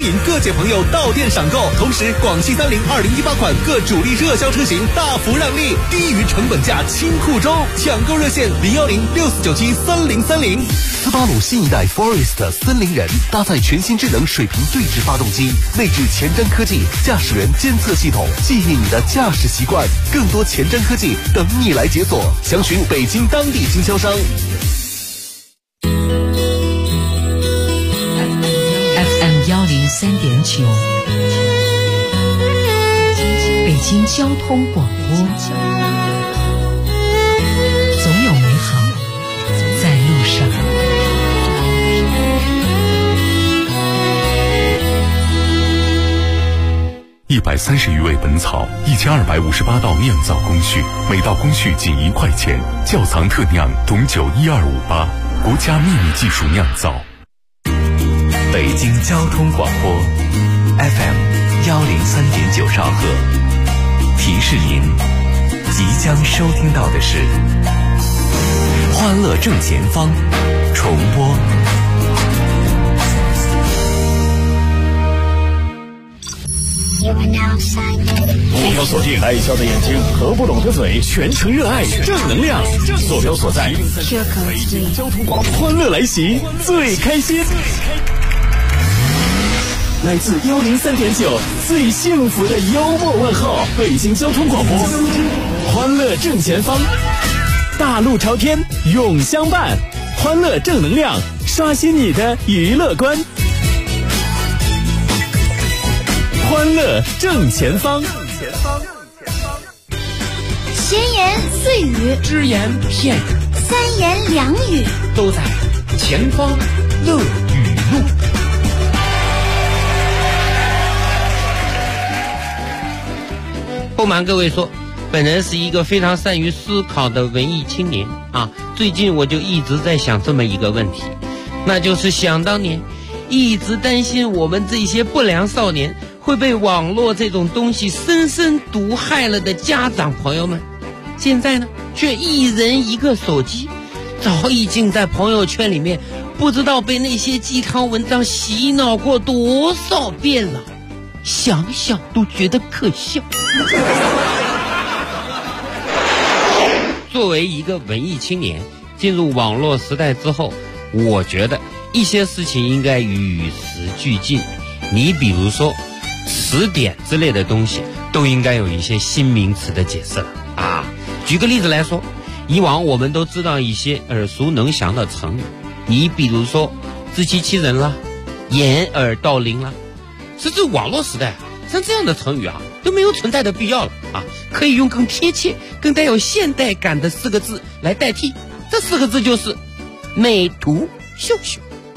迎各界朋友到店赏购。同时，广汽30 2018款各主力热销车型大幅让利，低于成本价清库中，抢购热线01064973030。斯巴鲁新一代 Forest 森林人搭载全新智能水平对置发动机，内置前瞻科技驾驶员监测系统，记忆你的驾驶习惯。更多前瞻科技等你来解锁，详询北京当地经销商。 FM 103.9，北京交通广播，总有美好在路上。 130余味本草，1258道酿造工序，每道工序仅1块钱。窖藏特酿董酒12588，国家秘密技术酿造。 北京交通广播 FM 103.9兆赫，提示您即将收听到的是欢乐正前方重播。 目标锁定爱笑的眼睛和不拢的嘴，全程热爱正能量。坐标所在北京交通广播，欢乐来袭，最开心。来自103.9最幸福的幽默问候，北京交通广播，欢乐正前方，大路朝天永相伴，欢乐正能量，刷新你的娱乐观。欢乐正前方， 闲言碎语， 只言片语， 三言两语， 都在前方乐语录。不瞒各位说，本人是一个非常善于思考的文艺青年啊。最近我就一直在想这么一个问题，那就是想当年一直担心我们这些不良少年会被网络这种东西深深毒害了的家长朋友们，现在呢却一人一个手机，早已经在朋友圈里面不知道被那些鸡汤文章洗脑过多少遍了，想想都觉得可笑。作为一个文艺青年，进入网络时代之后，我觉得一些事情应该与时俱进。你比如说词典之类的东西都应该有一些新名词的解释了啊。举个例子来说，以往我们都知道一些耳熟能详的成语，你比如说自欺欺人啦，掩耳盗铃啦，甚至网络时代啊，像这样的成语啊都没有存在的必要了啊，可以用更贴切更带有现代感的4个字来代替，这4个字就是美图秀秀。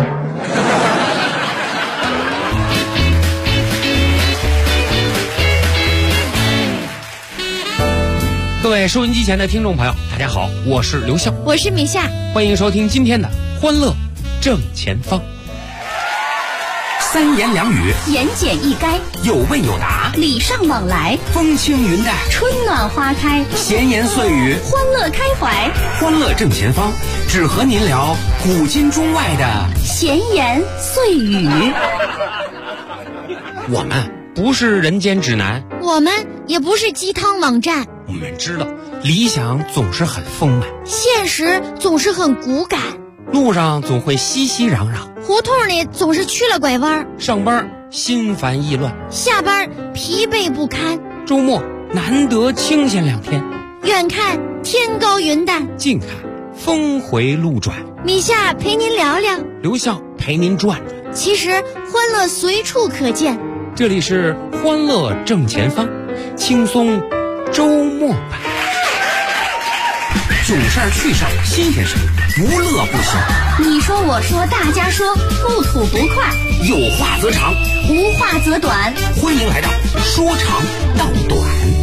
各位收音机前的听众朋友，大家好，我是刘笑， 我是米夏， 欢迎收听今天的欢乐正前方。 三言两语， 言简意赅， 有问有答， 礼尚往来， 风轻云淡， 春暖花开， 闲言碎语， 欢乐开怀。 欢乐正前方，只和您聊古今中外的闲言碎语。 我们不是人间指南， 我们也不是鸡汤网站， 我们知道理想总是很丰满， 现实总是很骨感， 路上总会熙熙攘攘， 胡同里总是去了拐弯， 上班心烦意乱， 下班疲惫不堪， 周末难得清闲2天， 远看天高云淡， 近看峰回路转。 米夏陪您聊聊， 刘笑陪您转转， 其实欢乐随处可见。 这里是欢乐正前方，轻松周末版。 囧事儿趣事儿新鲜事儿，无乐不休。 你说我说大家说，不吐不快， 有话则长， 无话则短。 欢迎来到说长道短。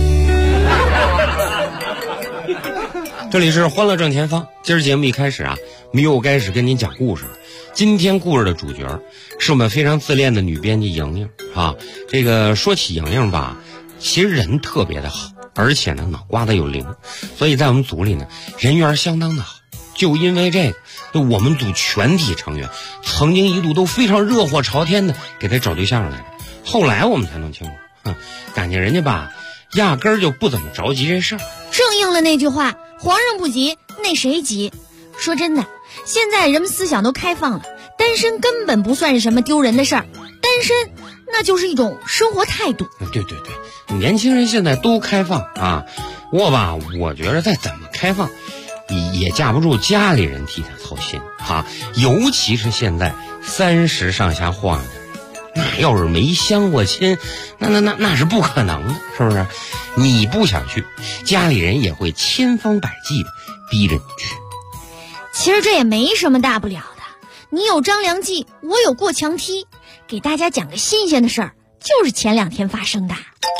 这里是欢乐正前方，今儿节目一开始啊，我们又开始跟您讲故事了。今天故事的主角是我们非常自恋的女编辑莹莹啊。这个说起莹莹吧，其实人特别的好，而且呢脑瓜子有灵，所以在我们组里呢人缘相当的好就因为这个，我们组全体成员曾经一度都非常热火朝天的给他找对象来着。后来我们才弄清楚，感情人家吧，压根儿就不怎么着急这事儿。 正应了那句话，皇上不急，那谁急？说真的，现在人们思想都开放了，单身根本不算是什么丢人的事儿，单身那就是一种生活态度。 对，年轻人现在都开放啊，我觉得再怎么开放，也架不住家里人替他操心哈，尤其是现在30上下晃的，那要是没相过亲，那是不可能的，是不是？你不想去，家里人也会千方百计的逼着你去。 其实这也没什么大不了的，你有张良计，我有过墙梯。给大家讲个新鲜的事儿，就是前2天发生的。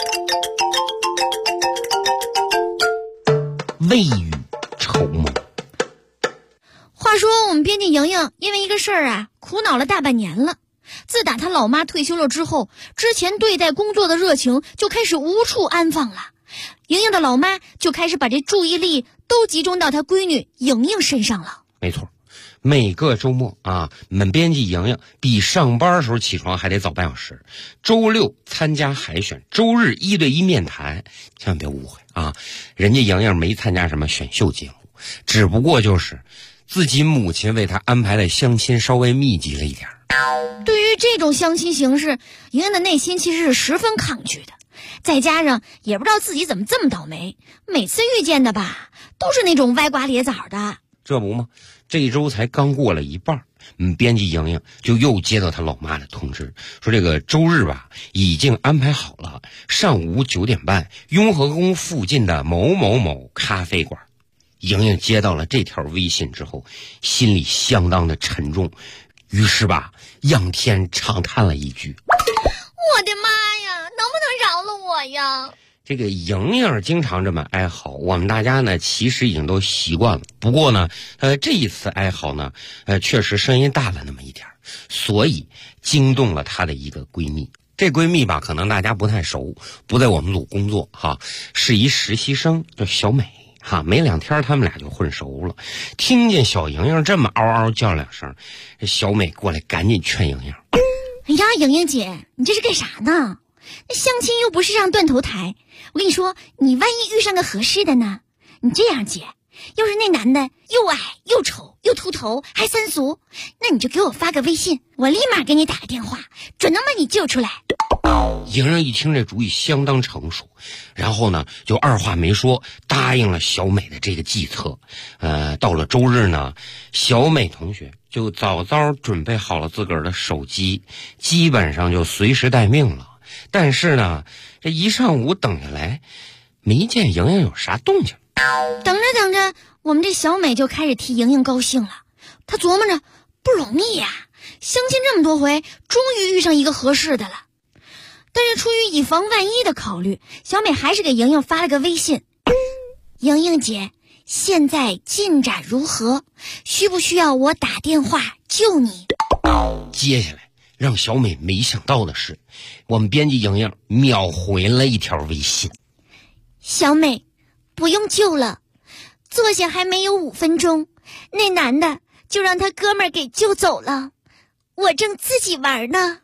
未雨绸缪。 话说我们编辑莹莹因为一个事儿啊，苦恼了大半年了。自打她老妈退休了之后，之前对待工作的热情就开始无处安放了。莹莹的老妈就开始把这注意力都集中到她闺女莹莹身上了。 没错，每个周末啊，我们编辑莹莹比上班的时候起床还得早半小时。周六参加海选，周日1对1面谈。千万别误会啊，人家莹莹没参加什么选秀节目，只不过就是自己母亲为她安排的相亲稍微密集了一点。 对于这种相亲形式，莹莹的内心其实是十分抗拒的。再加上也不知道自己怎么这么倒霉，每次遇见的吧都是那种歪瓜裂枣的。 这不吗？这一周才刚过了一半，编辑莹莹就又接到她老妈的通知，说这个周日吧已经安排好了，上午9点半，雍和宫附近的某某某咖啡馆。莹莹接到了这条微信之后，心里相当的沉重，于是吧仰天长叹了一句： 我的妈呀，能不能饶了我呀？ 这个莹莹经常这么哀嚎，我们大家呢其实已经都习惯了。不过呢，这一次哀嚎呢，确实声音大了那么一点，所以惊动了她的一个闺蜜。这闺蜜吧，可能大家不太熟，不在我们组工作哈，是一实习生，叫小美哈。没2天，他们俩就混熟了。听见小莹莹这么嗷嗷叫2声，这小美过来赶紧劝莹莹： 哎呀，莹莹姐，你这是干啥呢？那相亲又不是上断头台，我跟你说，你万一遇上个合适的呢？你这样姐，要是那男的又矮又丑又秃头还三俗，那你就给我发个微信，我立马给你打个电话，准能把你救出来。 莹莹一听这主意相当成熟，然后呢就二话没说答应了小美的这个计策。到了周日呢，小美同学就早早准备好了自个儿的手机，基本上就随时待命了。但是呢，这一上午等下来，没见莹莹有啥动静。 等着等着，我们这小美就开始替莹莹高兴了。她琢磨着，不容易呀，相亲这么多回，终于遇上一个合适的了。但是出于以防万一的考虑，小美还是给莹莹发了个微信：莹莹姐，现在进展如何？需不需要我打电话救你？ 接下来让小美没想到的是，我们编辑莹莹秒回了一条微信： 小美，不用救了，坐下还没有5分钟，那男的就让他哥们儿给救走了，我正自己玩呢。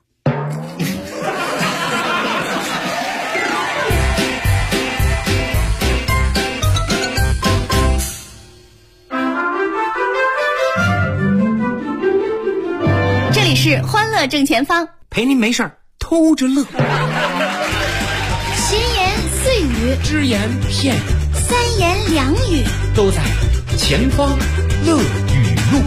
这里是欢乐正前方， 陪您没事儿偷着乐。 闲言碎语， 只言片语， 三言两语， 都在前方乐语录。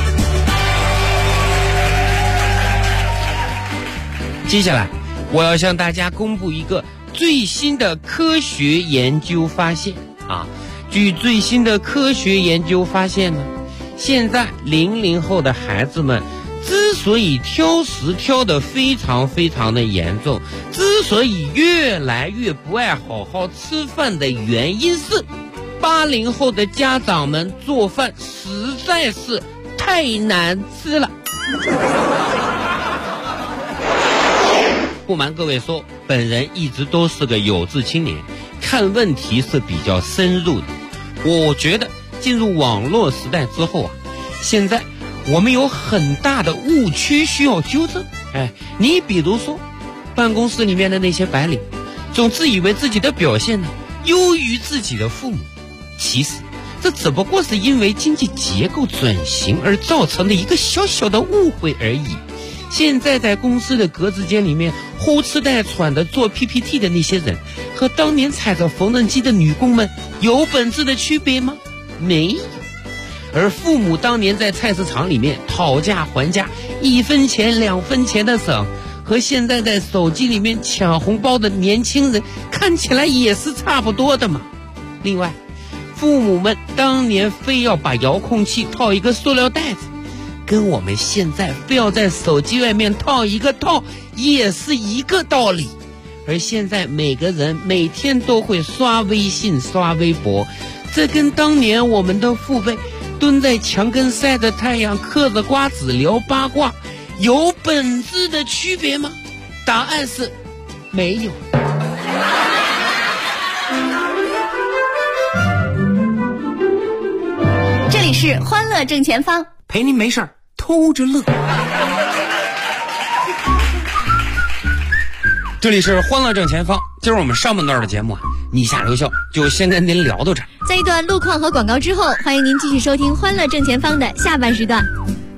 接下来我要向大家公布一个最新的科学研究发现啊！据最新的科学研究发现呢，现在00后的孩子们之所以挑食挑得非常非常的严重，之所以越来越不爱好好吃饭的原因是80后的家长们做饭实在是太难吃了。不瞒各位说，本人一直都是个有志青年，看问题是比较深入的。我觉得进入网络时代之后啊，现在我们有很大的误区需要纠正。你比如说办公室里面的那些白领，总自以为自己的表现呢优于自己的父母，其实这只不过是因为经济结构转型而造成的一个小小的误会而已。现在在公司的格子间里面呼哧带喘的做 PPT 的那些人，和当年踩着缝纫机的女工们有本质的区别吗？没有。而父母当年在菜市场里面讨价还价，1分钱2分钱的省，和现在在手机里面抢红包的年轻人看起来也是差不多的嘛。另外，父母们当年非要把遥控器套一个塑料袋子，跟我们现在非要在手机外面套一个套也是一个道理。而现在每个人每天都会刷微信刷微博，这跟当年我们的父辈蹲在墙根晒着太阳嗑着瓜子聊八卦有本质的区别吗？答案是没有。 这里是欢乐正前方， 陪您没事偷着乐。 这里是欢乐正前方，今儿我们上半段的节目你下留校就先跟您聊到这儿。 在一段路况和广告之后，欢迎您继续收听欢乐正前方的下半时段。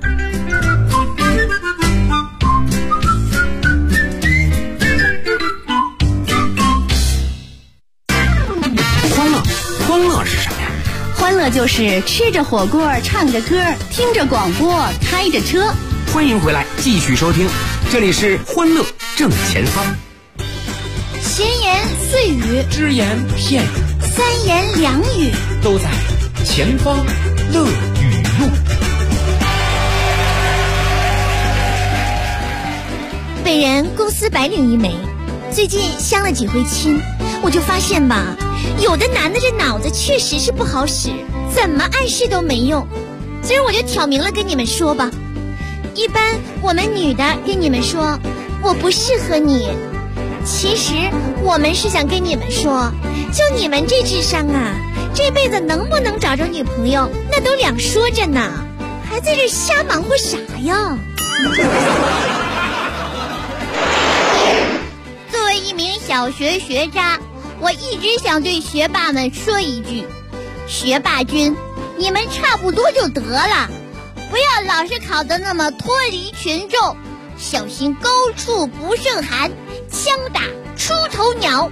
欢乐是什么呀？ 欢乐就是吃着火锅唱着歌听着广播开着车。 欢迎回来继续收听，这里是欢乐正前方。 闲言碎语， 只言片语， 三言两语， 都在前方乐语录。 本人公司白领一枚，最近相了几回亲，我就发现吧，有的男的这脑子确实是不好使，怎么暗示都没用。所以我就挑明了跟你们说吧，一般我们女的跟你们说我不适合你，其实我们是想跟你们说，就你们这智商啊，这辈子能不能找着女朋友那都两说着呢，还在这瞎忙活啥呀？作为一名小学学渣，我一直想对学霸们说一句，学霸君，你们差不多就得了，不要老是考得那么脱离群众，小心高处不胜寒，枪打出头鸟。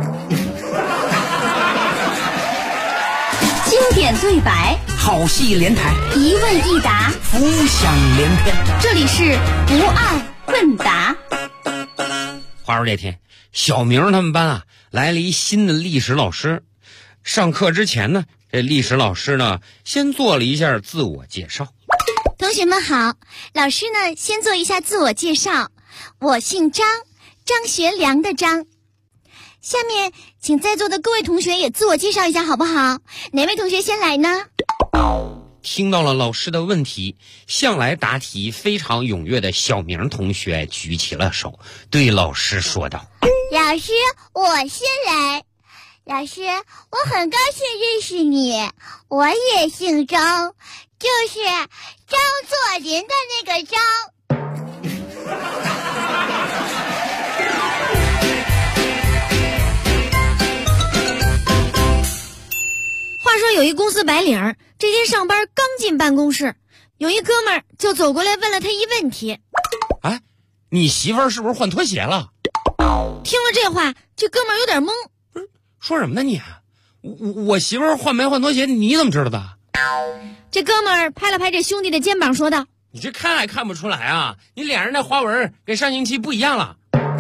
经典对白， 好戏连台， 一问一答， 浮想联翩。 这里是不二问答。 话说这天，小明他们班来了一新的历史老师。上课之前呢，这历史老师呢先做了一下自我介绍。 同学们好，老师呢先做一下自我介绍，我姓张，张学良的张。下面请在座的各位同学也自我介绍一下好不好？哪位同学先来呢？ 听到了老师的问题，向来答题非常踊跃的小明同学举起了手，对老师说道： 老师，我先来。老师，我很高兴认识你，我也姓张，就是张作霖的那个张。话说有一公司白领，这天上班刚进办公室，有一哥们儿就走过来问了他一问题： 你媳妇儿是不是换拖鞋了？ 听了这话，这哥们儿有点懵， 说什么呢你？我媳妇儿换没换拖鞋你怎么知道的？ 这哥们儿拍了拍这兄弟的肩膀说道： 你这看还看不出来啊，你脸上那花纹跟上星期不一样了。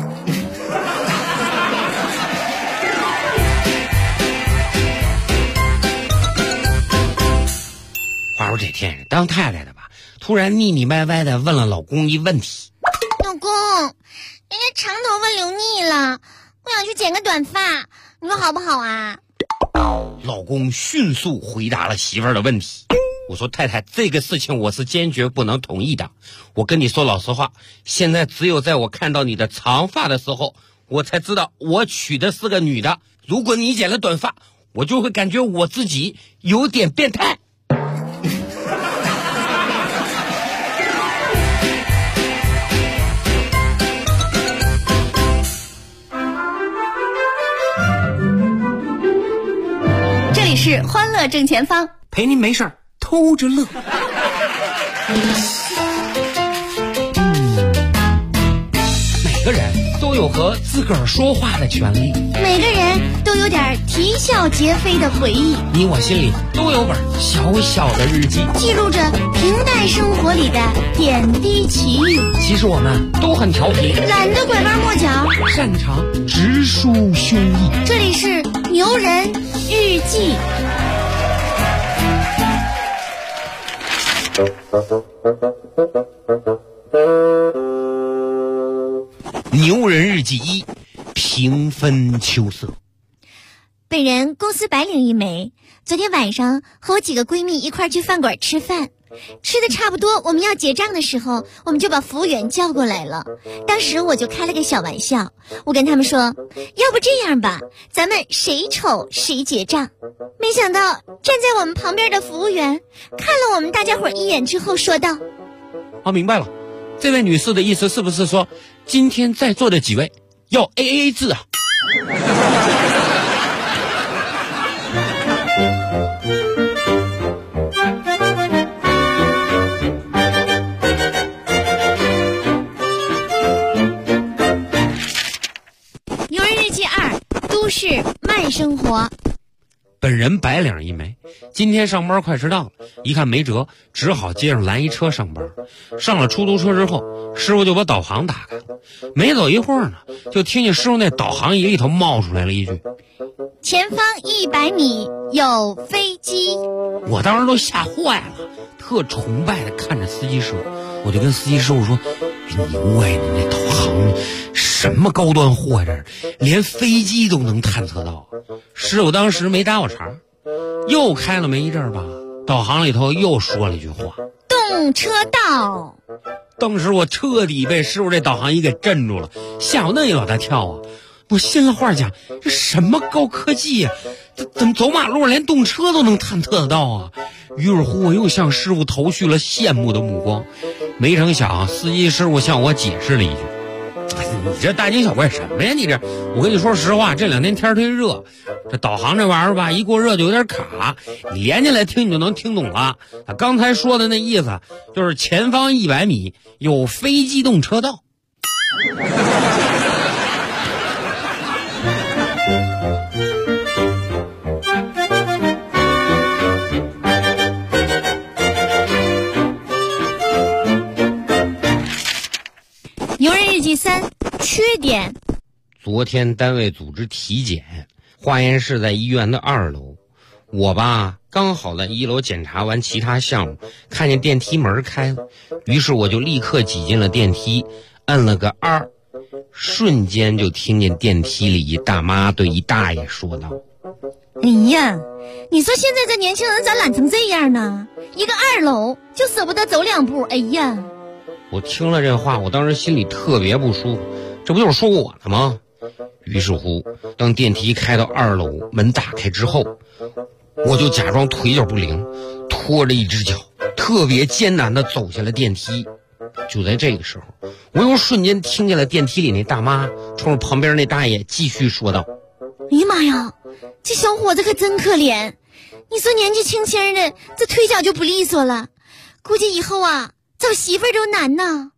话说这天当太太的吧，突然腻腻歪歪的问了老公一问题： 老公，人家长头发留腻了，我想去剪个短发，你说好不好啊？ 老公迅速回答了媳妇儿的问题。我说太太，这个事情我是坚决不能同意的。我跟你说老实话，现在只有在我看到你的长发的时候，我才知道我娶的是个女的。如果你剪了短发，我就会感觉我自己有点变态。 这里是欢乐正前方， 陪您没事儿偷着乐。每个人都有和自个儿说话的权利， 每个人都有点啼笑皆非的回忆， 你我心里都有本小小的日记， 记录着平淡生活里的点滴奇遇。 其实我们都很调皮， 懒得拐弯抹角， 擅长直抒胸臆。 这里是牛人日记。 牛人日记1，平分秋色。 本人公司白领一枚，昨天晚上和我几个闺蜜一块去饭馆吃饭，吃的差不多我们要结账的时候，我们就把服务员叫过来了。当时我就开了个小玩笑，我跟他们说，要不这样吧，咱们谁丑谁结账。没想到站在我们旁边的服务员看了我们大家伙一眼之后说道， 明白了，这位女士的意思是不是说今天在座的几位要 AA 制啊？ 牛人日记2，都市慢生活。 本人白领一枚，今天上班快迟到了，一看没辙，只好接上拦一车上班。上了出租车之后，师傅就把导航打开了，没走一会儿呢，就听见师傅那导航仪里头冒出来了一句， 前方100米有飞机。 我当时都吓坏了，特崇拜的看着司机师傅，我就跟司机师傅说，牛啊，你那导航什么高端货呀，连飞机都能探测到。师傅当时没搭我茬，又开了没一阵吧，导航里头又说了一句话， 动车道。 当时我彻底被师傅这导航仪给震住了，吓我那一老大跳啊！我心里话讲，这什么高科技呀，怎么走马路连动车都能探测得到啊？于是乎我又向师傅投去了羡慕的目光。没成想司机师傅向我解释了一句，你这大惊小怪什么呀？你这，我跟你说实话，这2天天忒热，这导航这玩意儿吧，一过热就有点卡，你连进来听你就能听懂了。他刚才说的那意思就是前方100米有非机动车道。 牛人日记3，缺点。 昨天单位组织体检，化验室在医院的2楼，我吧刚好在1楼检查完其他项目，看见电梯门开了，于是我就立刻挤进了电梯，摁了个2，瞬间就听见电梯里一大妈对一大爷说道， 哎呀，你说现在这年轻人咋懒成这样呢？一个2楼就舍不得走2步，哎呀！ 我听了这话，我当时心里特别不舒服，这不就是说我的吗？于是乎，当电梯开到2楼，门打开之后，我就假装腿脚不灵，拖着一只脚，特别艰难地走下了电梯。就在这个时候，我又瞬间听见了电梯里那大妈冲着旁边那大爷继续说道， 哎呀妈呀，这小伙子可真可怜，你说年纪轻轻的，这腿脚就不利索了，估计以后啊找媳妇儿都难呢。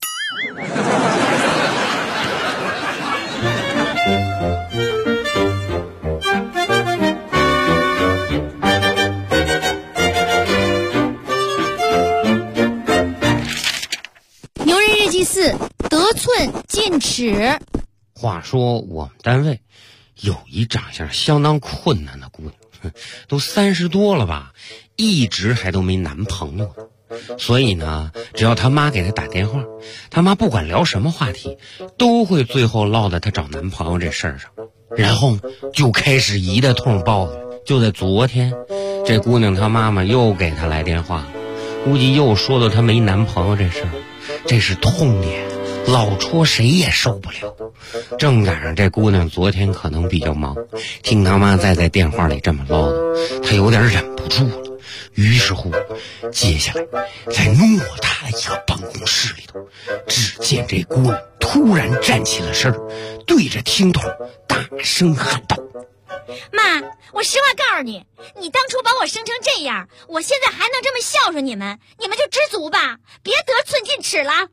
牛人日记4，得寸进尺。 话说我们单位有一长相相当困难的姑娘，都30多了吧，一直还都没男朋友呢。所以呢，只要他妈给他打电话，他妈不管聊什么话题，都会最后落在他找男朋友这事儿上，然后就开始一大通抱怨。就在昨天，这姑娘她妈妈又给她来电话了，估计又说到她没男朋友这事儿，这是痛点，老戳谁也受不了。正赶上这姑娘昨天可能比较忙，听她妈在电话里这么唠叨，她有点忍不住了， 于是乎，接下来在偌大的一个办公室里头，只见这姑娘突然站起了身，对着听筒大声喊道： 妈，我实话告诉你，你当初把我生成这样，我现在还能这么孝顺你们，你们就知足吧，别得寸进尺了。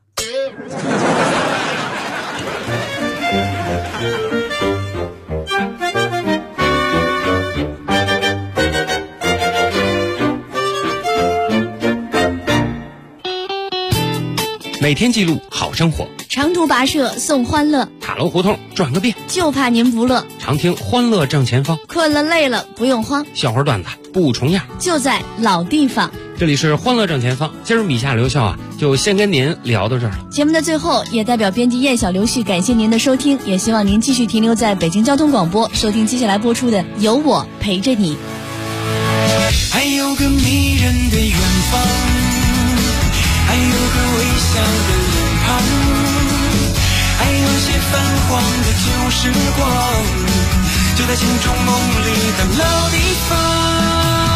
每天记录好生活， 长途跋涉送欢乐， 塔楼胡同转个遍， 就怕您不乐。 常听欢乐正前方， 困了累了不用慌， 笑话段子不重样， 就在老地方。 这里是欢乐正前方，今儿米夏刘笑就先跟您聊到这儿了。 节目的最后，也代表编辑叶小刘旭感谢您的收听，也希望您继续停留在北京交通广播，收听接下来播出的《有我陪着你》。 还有个迷人的远方，还有个微笑的脸庞，还有些泛黄的旧时光，就在心中梦里的老地方。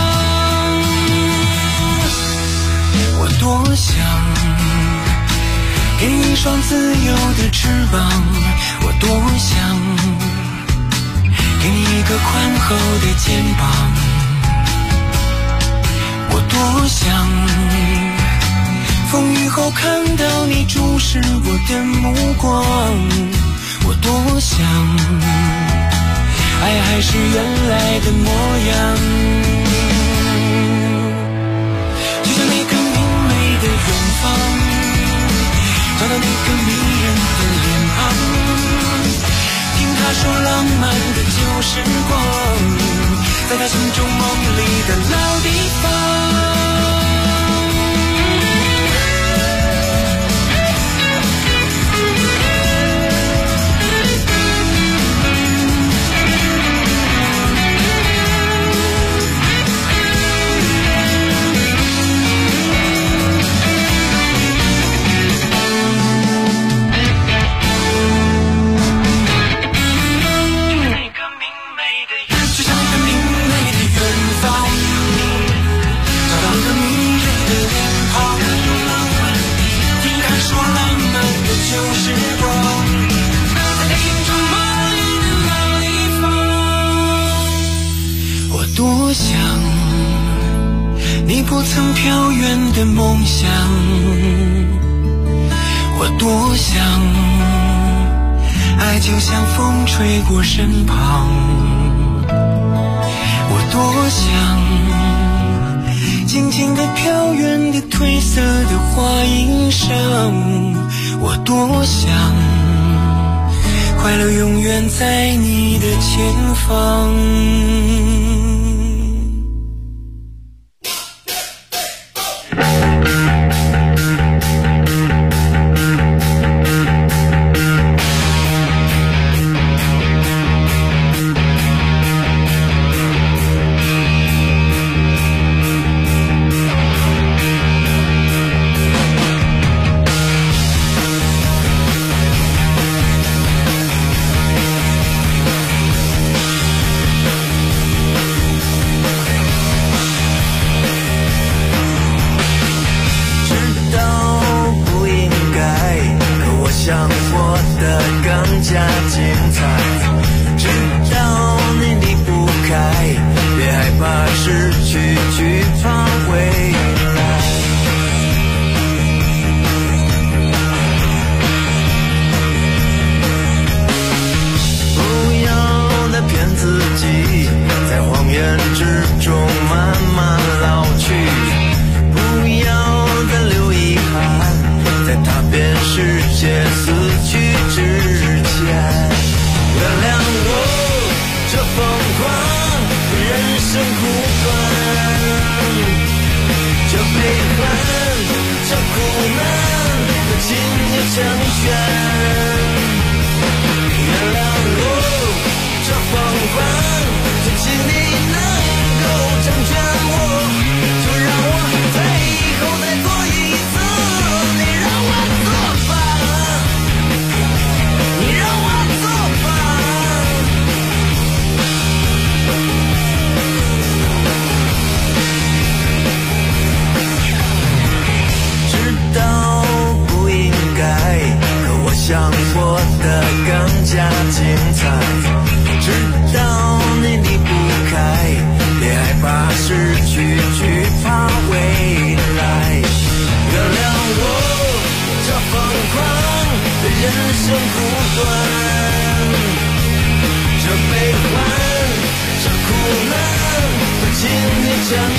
我多想给你一双自由的翅膀，我多想给你一个宽厚的肩膀，我多想风雨后看到你注视我的目光，我多想爱还是原来的模样，就像那个明媚的远方，找到那个迷人的脸庞，听他说浪漫的旧时光，在他心中梦里的老地方。多想你不曾飘远的梦想，我多想爱就像风吹过身旁，我多想静静地飘远的褪色的花衣裳，我多想快乐永远在你的前方。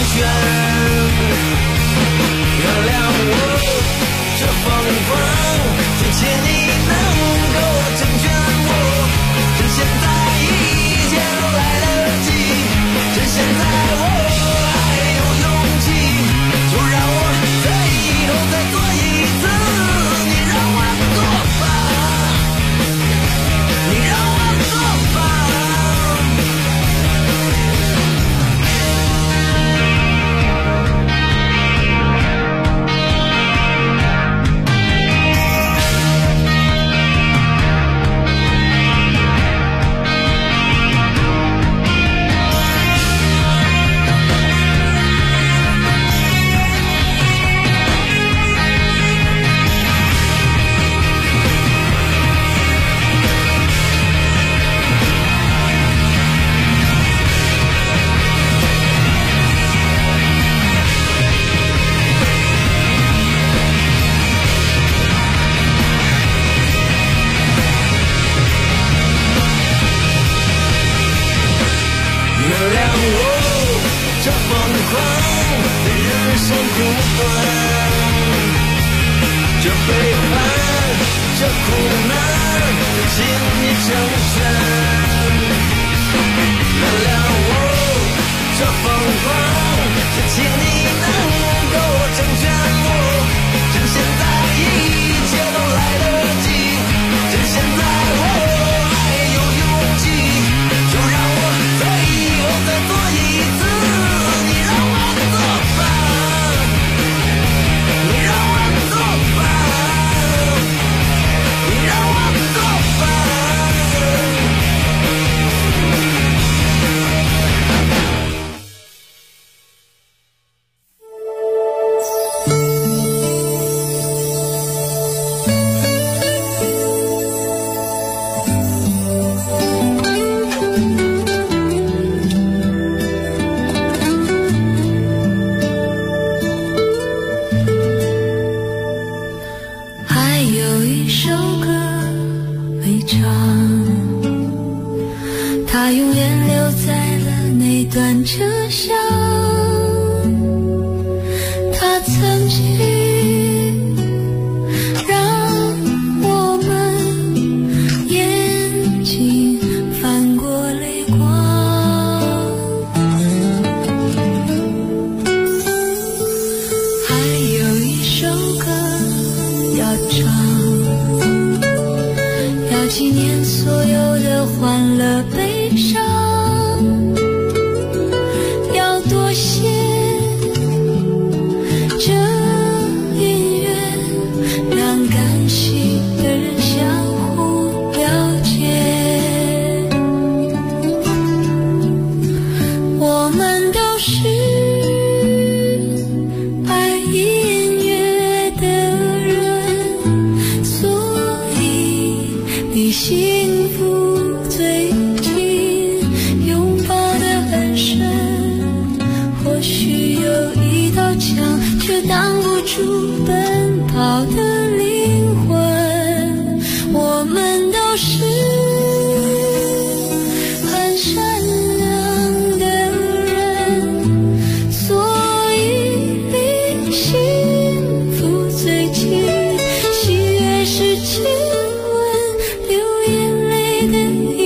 全。原谅我这疯狂，就请你能够成全我。趁现在一切都来得及，趁现在我还有勇气，就让我最后再做一次，你让我做吧，你让我做吧。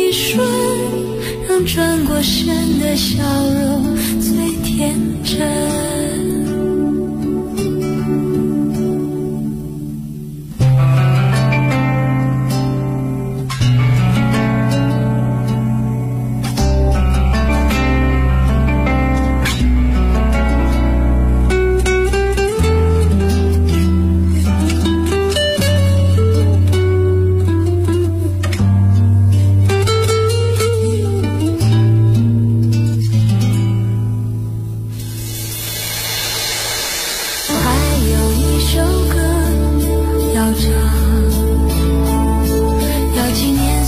转过身的笑容最天真。